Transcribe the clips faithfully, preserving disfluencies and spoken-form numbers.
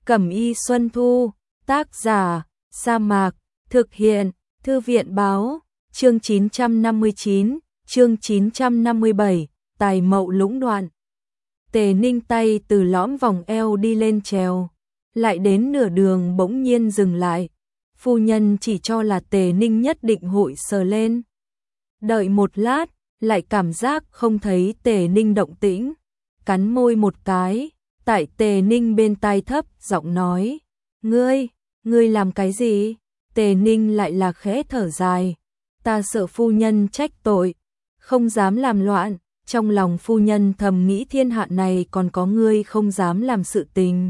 Cẩm y Xuân Thu, tác giả, Sa Mạc, thực hiện, Thư viện báo, chương chín trăm năm mươi chín, chương chín trăm năm mươi bảy, tài mậu lũng đoạn. Tề Ninh tay từ lõm vòng eo đi lên trèo, lại đến nửa đường bỗng nhiên dừng lại. Phu nhân chỉ cho là Tề Ninh nhất định hội sờ lên. Đợi một lát, lại cảm giác không thấy Tề Ninh động tĩnh, cắn môi một cái, tại Tề Ninh bên tai thấp giọng nói, ngươi, ngươi làm cái gì? Tề Ninh lại là khẽ thở dài, ta sợ phu nhân trách tội, không dám làm loạn, trong lòng phu nhân thầm nghĩ thiên hạ này còn có ngươi không dám làm sự tình.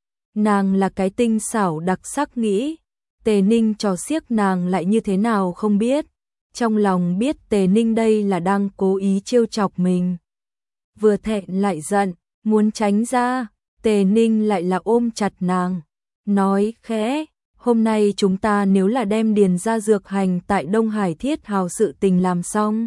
Nàng là cái tinh xảo đặc sắc nghĩ, Tề Ninh trò xiếc nàng lại như thế nào không biết, trong lòng biết Tề Ninh đây là đang cố ý trêu chọc mình. Vừa thẹn lại giận, muốn tránh ra, Tề Ninh lại là ôm chặt nàng, nói khẽ, hôm nay chúng ta nếu là đem điền ra dược hành tại Đông Hải Thiết Hào sự tình làm xong.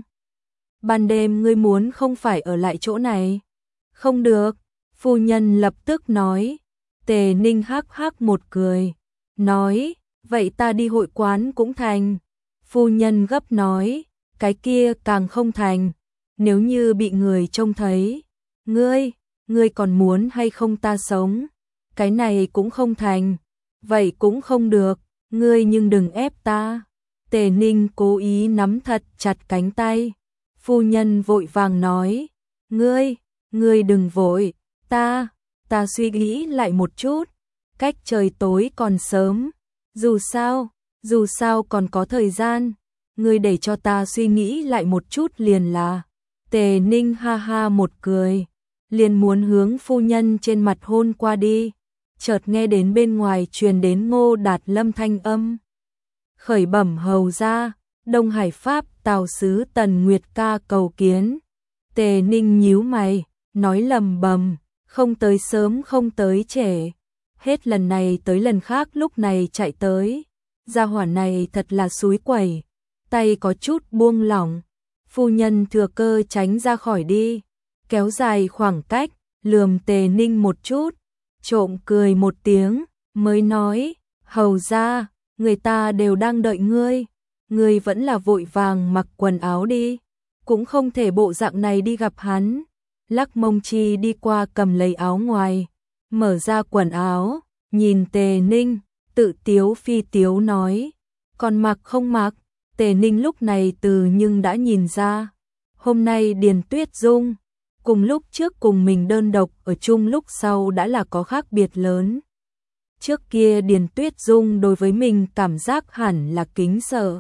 Ban đêm ngươi muốn không phải ở lại chỗ này. Không được, phu nhân lập tức nói. Tề Ninh hắc hắc một cười, nói, vậy ta đi hội quán cũng thành. Phu nhân gấp nói, cái kia càng không thành, nếu như bị người trông thấy. Ngươi, ngươi còn muốn hay không ta sống? Cái này cũng không thành, vậy cũng không được, ngươi nhưng đừng ép ta. Tề Ninh cố ý nắm thật chặt cánh tay. Phu nhân vội vàng nói, ngươi, ngươi đừng vội, ta, ta suy nghĩ lại một chút, cách trời tối còn sớm, dù sao, dù sao còn có thời gian, ngươi để cho ta suy nghĩ lại một chút liền là. Tề Ninh ha ha một cười, liền muốn hướng phu nhân trên mặt hôn qua đi, chợt nghe đến bên ngoài truyền đến Ngô Đạt Lâm thanh âm. Khởi bẩm hầu ra, Đông Hải Pháp Tào sứ Tần Nguyệt ca cầu kiến. Tề Ninh nhíu mày, nói lầm bầm, không tới sớm không tới trễ. Hết lần này tới lần khác lúc này chạy tới. Gia hỏa này thật là xúi quẩy, tay có chút buông lỏng. Phu nhân thừa cơ tránh ra khỏi đi, kéo dài khoảng cách, lườm Tề Ninh một chút, trộm cười một tiếng, mới nói, hầu ra, người ta đều đang đợi ngươi. Ngươi vẫn là vội vàng mặc quần áo đi, cũng không thể bộ dạng này đi gặp hắn. Lắc mông chi đi qua cầm lấy áo ngoài, mở ra quần áo, nhìn Tề Ninh, tự tiếu phi tiếu nói, còn mặc không mặc. Tề Ninh lúc này từ nhưng đã nhìn ra, hôm nay Điền Tuyết Dung, cùng lúc trước cùng mình đơn độc ở chung lúc sau đã là có khác biệt lớn. Trước kia Điền Tuyết Dung đối với mình cảm giác hẳn là kính sợ.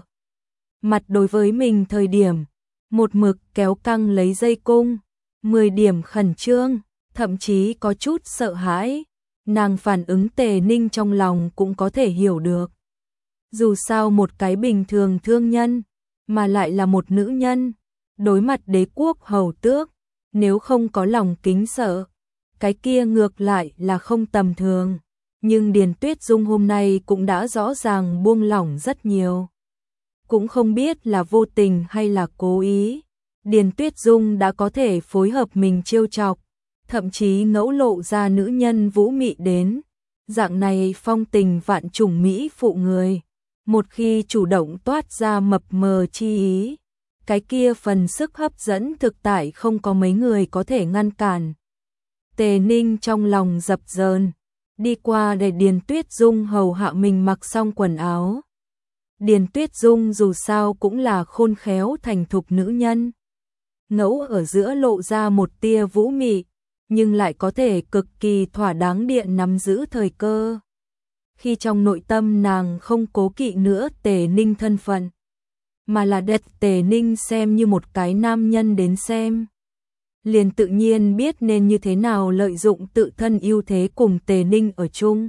Mặt đối với mình thời điểm, một mực kéo căng lấy dây cung, mười điểm khẩn trương, thậm chí có chút sợ hãi. Nàng phản ứng Tề Ninh trong lòng cũng có thể hiểu được. Dù sao một cái bình thường thương nhân, mà lại là một nữ nhân, đối mặt đế quốc hầu tước, nếu không có lòng kính sợ, cái kia ngược lại là không tầm thường. Nhưng Điền Tuyết Dung hôm nay cũng đã rõ ràng buông lỏng rất nhiều. Cũng không biết là vô tình hay là cố ý, Điền Tuyết Dung đã có thể phối hợp mình trêu chọc, thậm chí ngẫu lộ ra nữ nhân vũ mị đến. Dạng này phong tình vạn trùng mỹ phụ người, một khi chủ động toát ra mập mờ chi ý, cái kia phần sức hấp dẫn thực tại không có mấy người có thể ngăn cản. Tề Ninh trong lòng dập dờn, đi qua để Điền Tuyết Dung hầu hạ mình mặc xong quần áo. Điền Tuyết Dung dù sao cũng là khôn khéo thành thục nữ nhân, ngẫu ở giữa lộ ra một tia vũ mị, nhưng lại có thể cực kỳ thỏa đáng điện nắm giữ thời cơ. Khi trong nội tâm nàng không cố kỵ nữa Tề Ninh thân phận, mà là đặt Tề Ninh xem như một cái nam nhân đến xem, liền tự nhiên biết nên như thế nào lợi dụng tự thân ưu thế cùng Tề Ninh ở chung.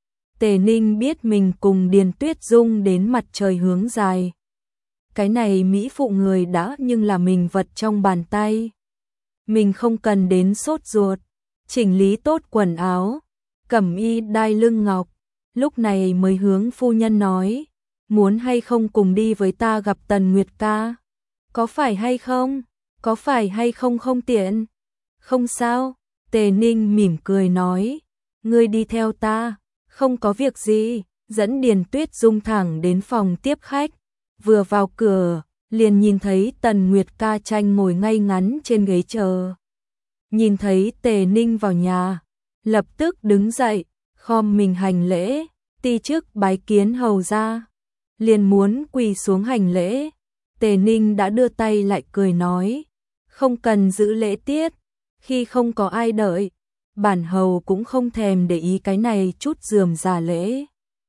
Tề Ninh biết mình cùng Điền Tuyết Dung đến mặt trời hướng dài. Cái này mỹ phụ người đã nhưng là mình vật trong bàn tay. Mình không cần đến sốt ruột, chỉnh lý tốt quần áo, cẩm y đai lưng ngọc, lúc này mới hướng phu nhân nói, muốn hay không cùng đi với ta gặp Tần Nguyệt ca? Có phải hay không? Có phải hay không không tiện? Không sao, Tề Ninh mỉm cười nói, ngươi đi theo ta, không có việc gì, dẫn Điền Tuyết Dung thẳng đến phòng tiếp khách, vừa vào cửa, liền nhìn thấy Tần Nguyệt Ca Tranh ngồi ngay ngắn trên ghế chờ. Nhìn thấy Tề Ninh vào nhà, lập tức đứng dậy, khom mình hành lễ, ti chức bái kiến hầu gia, liền muốn quỳ xuống hành lễ. Tề Ninh đã đưa tay lại cười nói, không cần giữ lễ tiết, khi không có ai đợi, bản hầu cũng không thèm để ý cái này chút rườm rà lễ.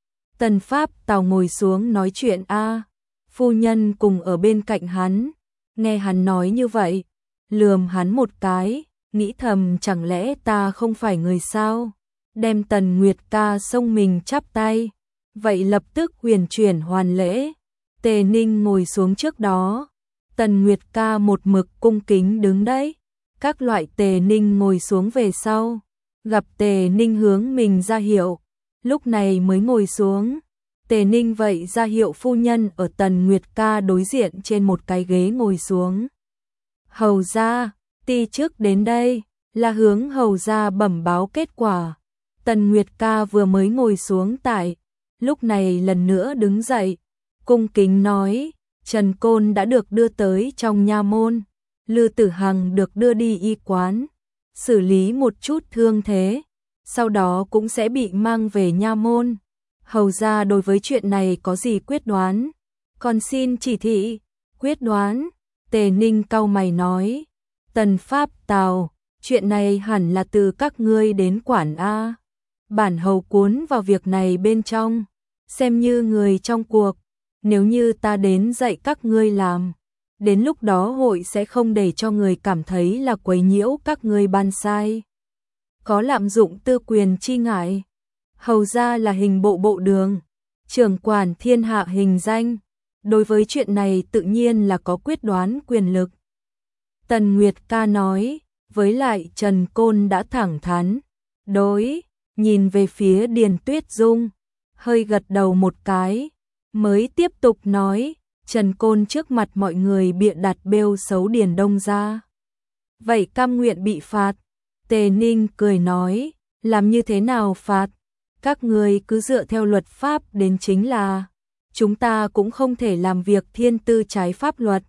Tần Pháp Tào ngồi xuống nói chuyện a, phu nhân cùng ở bên cạnh hắn, nghe hắn nói như vậy, lườm hắn một cái, nghĩ thầm chẳng lẽ ta không phải người sao, đem Tần Nguyệt Ca xông mình chắp tay, vậy lập tức huyền chuyển hoàn lễ. Tề Ninh ngồi xuống trước đó, Tần Nguyệt Ca một mực cung kính đứng đấy, các loại Tề Ninh ngồi xuống về sau, gặp Tề Ninh hướng mình ra hiệu, lúc này mới ngồi xuống. Tề Ninh vậy ra hiệu phu nhân ở Tần Nguyệt Ca đối diện trên một cái ghế ngồi xuống. Hầu gia, ti chức đến đây, là hướng hầu gia bẩm báo kết quả. Tần Nguyệt Ca vừa mới ngồi xuống tại, lúc này lần nữa đứng dậy, cung kính nói, Trần Côn đã được đưa tới trong nha môn, Lư Tử Hằng được đưa đi y quán, xử lý một chút thương thế, sau đó cũng sẽ bị mang về nha môn. Hầu gia đối với chuyện này có gì quyết đoán? Còn xin chỉ thị. Quyết đoán? Tề Ninh cau mày nói, Tần Pháp Tào, chuyện này hẳn là từ các ngươi đến quản a. Bản hầu cuốn vào việc này bên trong, xem như người trong cuộc, nếu như ta đến dạy các ngươi làm, đến lúc đó hội sẽ không để cho người cảm thấy là quấy nhiễu các ngươi ban sai. Có lạm dụng tư quyền chi ngại. Hầu gia là hình bộ bộ đường, trưởng quản thiên hạ hình danh, đối với chuyện này tự nhiên là có quyết đoán quyền lực. Tần Nguyệt Ca nói, với lại Trần Côn đã thẳng thắn, đối, nhìn về phía Điền Tuyết Dung, hơi gật đầu một cái, mới tiếp tục nói, Trần Côn trước mặt mọi người bịa đặt bêu xấu Điền Đông gia. Vậy cam nguyện bị phạt. Tề Ninh cười nói, làm như thế nào phạt? Các người cứ dựa theo luật pháp đến chính là, chúng ta cũng không thể làm việc thiên tư trái pháp luật.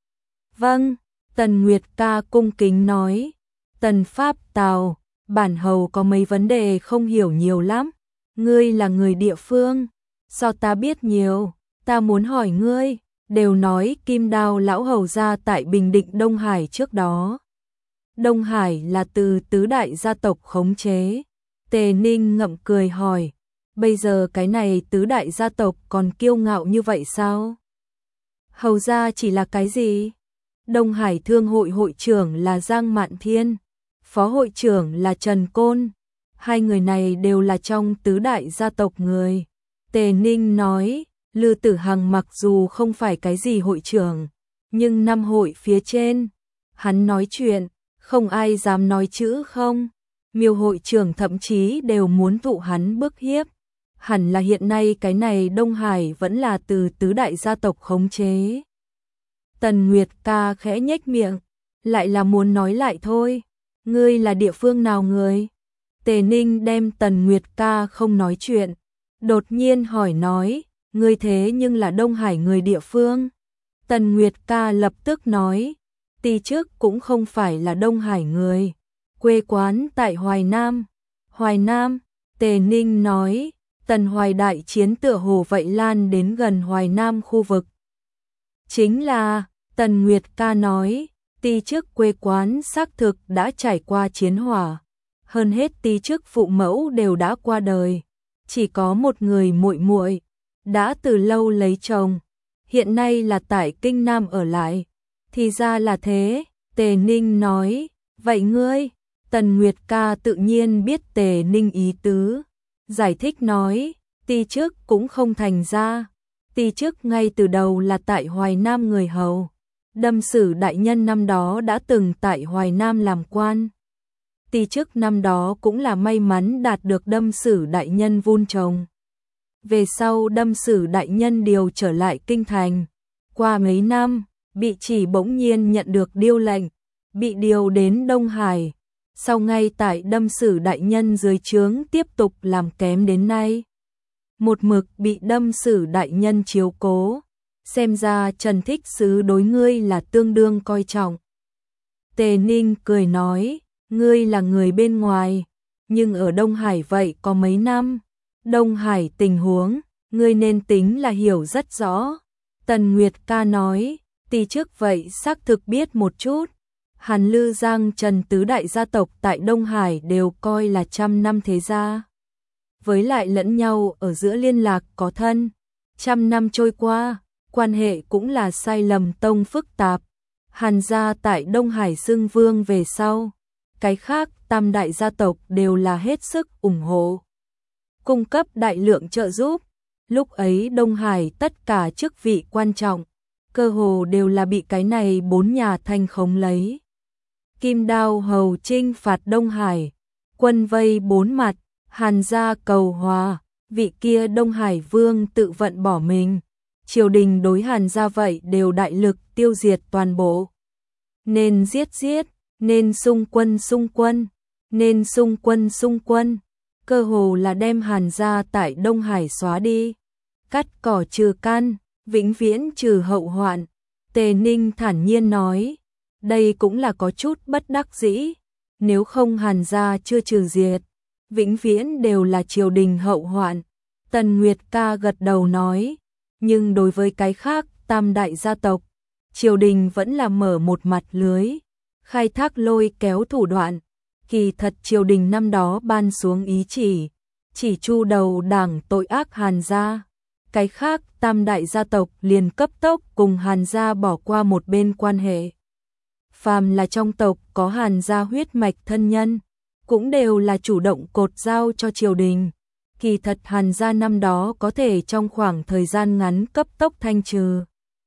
Vâng, Tần Nguyệt Ca cung kính nói, Tần Pháp Tào, bản hầu có mấy vấn đề không hiểu nhiều lắm, ngươi là người địa phương, sao ta biết nhiều, ta muốn hỏi ngươi, đều nói Kim Đao lão hầu gia tại Bình Định Đông Hải trước đó. Đông Hải là từ tứ đại gia tộc khống chế. Tề Ninh ngậm cười hỏi, bây giờ cái này tứ đại gia tộc còn kiêu ngạo như vậy sao? Hầu gia chỉ là cái gì? Đông Hải Thương hội hội trưởng là Giang Mạn Thiên, phó hội trưởng là Trần Côn, hai người này đều là trong tứ đại gia tộc người. Tề Ninh nói, Lư Tử Hằng mặc dù không phải cái gì hội trưởng, nhưng năm hội phía trên, hắn nói chuyện, không ai dám nói chữ không. Miêu hội trưởng thậm chí đều muốn tụ hắn bức hiếp. Hẳn là hiện nay cái này Đông Hải vẫn là từ tứ đại gia tộc khống chế. Tần Nguyệt Ca khẽ nhếch miệng, lại là muốn nói lại thôi. Ngươi là địa phương nào người? Tề Ninh đem Tần Nguyệt Ca không nói chuyện, đột nhiên hỏi nói, ngươi thế nhưng là Đông Hải người địa phương. Tần Nguyệt Ca lập tức nói, ti chức cũng không phải là Đông Hải người. Quê quán tại Hoài Nam. Hoài Nam, Tề Ninh nói, Tần Hoài đại chiến tựa hồ vậy lan đến gần Hoài Nam khu vực. Chính là, Tần Nguyệt Ca nói, ti chức quê quán xác thực đã trải qua chiến hỏa, hơn hết ti chức phụ mẫu đều đã qua đời, chỉ có một người muội muội đã từ lâu lấy chồng, hiện nay là tại Kinh Nam ở lại. Thì ra là thế, Tề Ninh nói, vậy ngươi? Tần Nguyệt Ca tự nhiên biết Tề Ninh ý tứ, giải thích nói, ti chức cũng không thành ra, ti chức ngay từ đầu là tại Hoài Nam người hầu, Đâm Sử đại nhân năm đó đã từng tại Hoài Nam làm quan. Ti chức năm đó cũng là may mắn đạt được Đâm Sử đại nhân vun trồng. Về sau Đâm Sử đại nhân điều trở lại kinh thành, qua mấy năm, bị chỉ bỗng nhiên nhận được điêu lệnh, bị điều đến Đông Hải. sau ngay tại Đâm Sử đại nhân dưới trướng tiếp tục làm kém đến nay. Một mực bị Đâm Sử đại nhân chiếu cố, xem ra Trần Thích Sứ đối ngươi là tương đương coi trọng. Tề Ninh cười nói, ngươi là người bên ngoài, nhưng ở Đông Hải vậy có mấy năm, Đông Hải tình huống, ngươi nên tính là hiểu rất rõ. Tần Nguyệt ca nói, tỷ trước vậy xác thực biết một chút, Hàn Lư Giang Trần tứ đại gia tộc tại Đông Hải đều coi là trăm năm thế gia. Với lại lẫn nhau ở giữa liên lạc có thân, trăm năm trôi qua, quan hệ cũng là sai lầm tông phức tạp. Hàn gia tại Đông Hải xưng vương về sau, cái khác tam đại gia tộc đều là hết sức ủng hộ, cung cấp đại lượng trợ giúp. Lúc ấy Đông Hải tất cả chức vị quan trọng, cơ hồ đều là bị cái này bốn nhà thanh khống lấy. Kim Đao hầu chinh phạt Đông Hải, quân vây bốn mặt, Hàn gia cầu hòa, vị kia Đông Hải vương tự vận bỏ mình. Triều đình đối Hàn gia vậy đều đại lực tiêu diệt toàn bộ. Nên giết giết, nên xung quân xung quân, nên xung quân xung quân, cơ hồ là đem Hàn gia tại Đông Hải xóa đi. Cắt cỏ trừ căn, vĩnh viễn trừ hậu hoạn. Tề Ninh thản nhiên nói, đây cũng là có chút bất đắc dĩ, nếu không Hàn gia chưa trừ diệt, vĩnh viễn đều là triều đình hậu hoạn. Tần Nguyệt ca gật đầu nói, nhưng đối với cái khác tam đại gia tộc, triều đình vẫn là mở một mặt lưới, khai thác lôi kéo thủ đoạn. Kỳ thật triều đình năm đó ban xuống ý chỉ, chỉ chu đầu đảng tội ác Hàn gia. Cái khác tam đại gia tộc liền cấp tốc cùng Hàn gia bỏ qua một bên quan hệ. Phàm là trong tộc có Hàn gia huyết mạch thân nhân, cũng đều là chủ động cột giao cho triều đình. Kỳ thật Hàn gia năm đó có thể trong khoảng thời gian ngắn cấp tốc thanh trừ.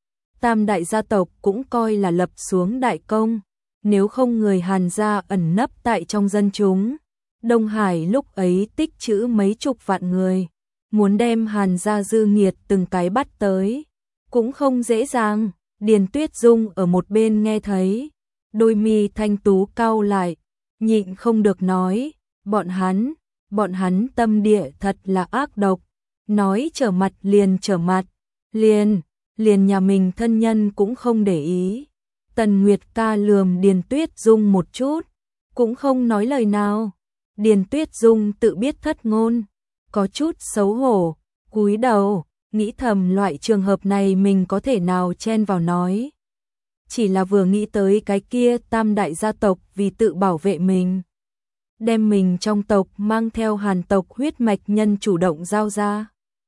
Tam đại gia tộc cũng coi là lập xuống đại công, nếu không người Hàn gia ẩn nấp tại trong dân chúng. Đông Hải lúc ấy tích trữ mấy chục vạn người, muốn đem Hàn gia dư nghiệt từng cái bắt tới, cũng không dễ dàng. Điền Tuyết Dung ở một bên nghe thấy, đôi mi thanh tú cau lại, nhịn không được nói, bọn hắn, bọn hắn tâm địa thật là ác độc, nói trở mặt liền trở mặt, liền, liền nhà mình thân nhân cũng không để ý. Tần Nguyệt ca lườm Điền Tuyết Dung một chút, cũng không nói lời nào. Điền Tuyết Dung tự biết thất ngôn, có chút xấu hổ, cúi đầu, nghĩ thầm loại trường hợp này mình có thể nào chen vào nói. Chỉ là vừa nghĩ tới cái kia tam đại gia tộc vì tự bảo vệ mình, đem mình trong tộc mang theo Hàn tộc huyết mạch nhân chủ động giao ra,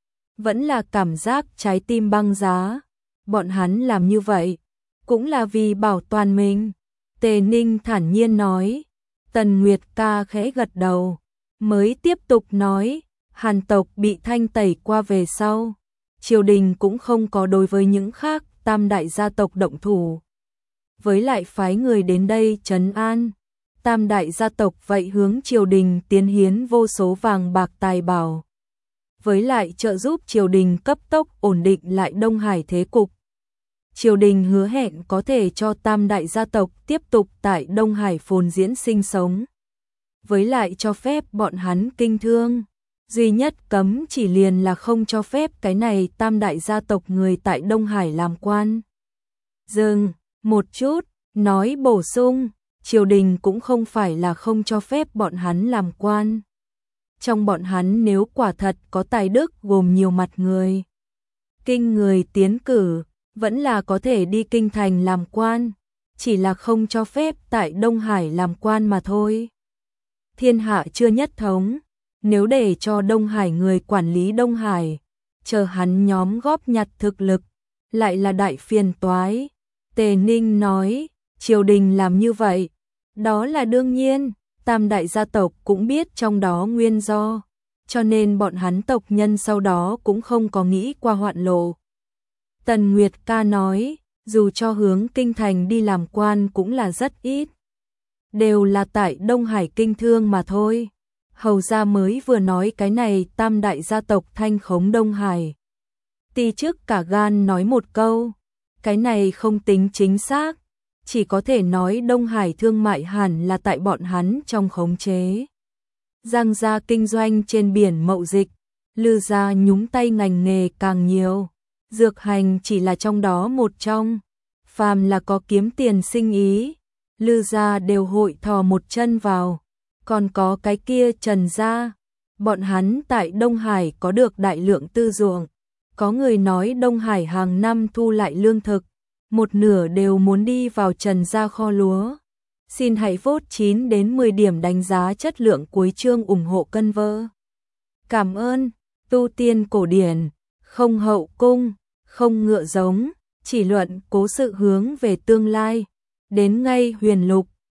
vẫn là cảm giác trái tim băng giá. Bọn hắn làm như vậy, cũng là vì bảo toàn mình. Tề Ninh thản nhiên nói. Tần Nguyệt ca khẽ gật đầu, mới tiếp tục nói, Hàn tộc bị thanh tẩy qua về sau, triều đình cũng không có đối với những khác tam đại gia tộc động thủ. Với lại phái người đến đây trấn an, tam đại gia tộc vậy hướng triều đình tiến hiến vô số vàng bạc tài bảo. Với lại trợ giúp triều đình cấp tốc ổn định lại Đông Hải thế cục. Triều đình hứa hẹn có thể cho tam đại gia tộc tiếp tục tại Đông Hải phồn diễn sinh sống. Với lại cho phép bọn hắn kinh thương. Duy nhất cấm chỉ liền là không cho phép cái này tam đại gia tộc người tại Đông Hải làm quan. Dừng một chút, nói bổ sung, triều đình cũng không phải là không cho phép bọn hắn làm quan. Trong bọn hắn nếu quả thật có tài đức gồm nhiều mặt người, kinh người tiến cử, vẫn là có thể đi kinh thành làm quan, chỉ là không cho phép tại Đông Hải làm quan mà thôi. Thiên hạ chưa nhất thống, nếu để cho Đông Hải người quản lý Đông Hải, chờ hắn nhóm góp nhặt thực lực, lại là đại phiền toái. Tề Ninh nói, triều đình làm như vậy, đó là đương nhiên, tam đại gia tộc cũng biết trong đó nguyên do, cho nên bọn hắn tộc nhân sau đó cũng không có nghĩ qua hoạn lộ. Tần Nguyệt ca nói, dù cho hướng kinh thành đi làm quan cũng là rất ít, đều là tại Đông Hải kinh thương mà thôi. Hầu gia mới vừa nói cái này tam đại gia tộc thanh khống Đông Hải. Ti trước cả gan nói một câu, cái này không tính chính xác, chỉ có thể nói Đông Hải thương mại hẳn là tại bọn hắn trong khống chế. Giang gia kinh doanh trên biển mậu dịch, Lư gia nhúng tay ngành nghề càng nhiều, dược hành chỉ là trong đó một trong. Phàm là có kiếm tiền sinh ý, Lư gia đều hội thò một chân vào. Còn có cái kia Trần gia, bọn hắn tại Đông Hải có được đại lượng tư ruộng. Có người nói Đông Hải hàng năm thu lại lương thực, một nửa đều muốn đi vào Trần gia kho lúa. Xin hãy vote chín đến mười điểm đánh giá chất lượng cuối chương ủng hộ cân vơ. Cảm ơn. Tu tiên cổ điển, không hậu cung, không ngựa giống, chỉ luận cố sự hướng về tương lai. Đến ngay huyền lục,